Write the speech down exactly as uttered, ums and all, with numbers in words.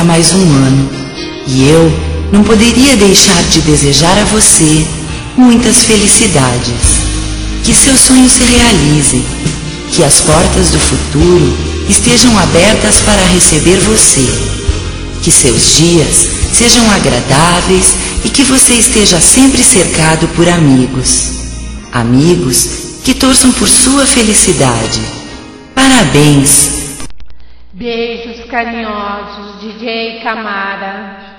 completa mais um ano e eu não poderia deixar de desejar a você muitas felicidades. Que seus sonhos se realizem, que as portas do futuro estejam abertas para receber você, que seus dias sejam agradáveis e que você esteja sempre cercado por amigos. Amigos que torçam por sua felicidade. Parabéns! Beijos carinhosos, D J Camara.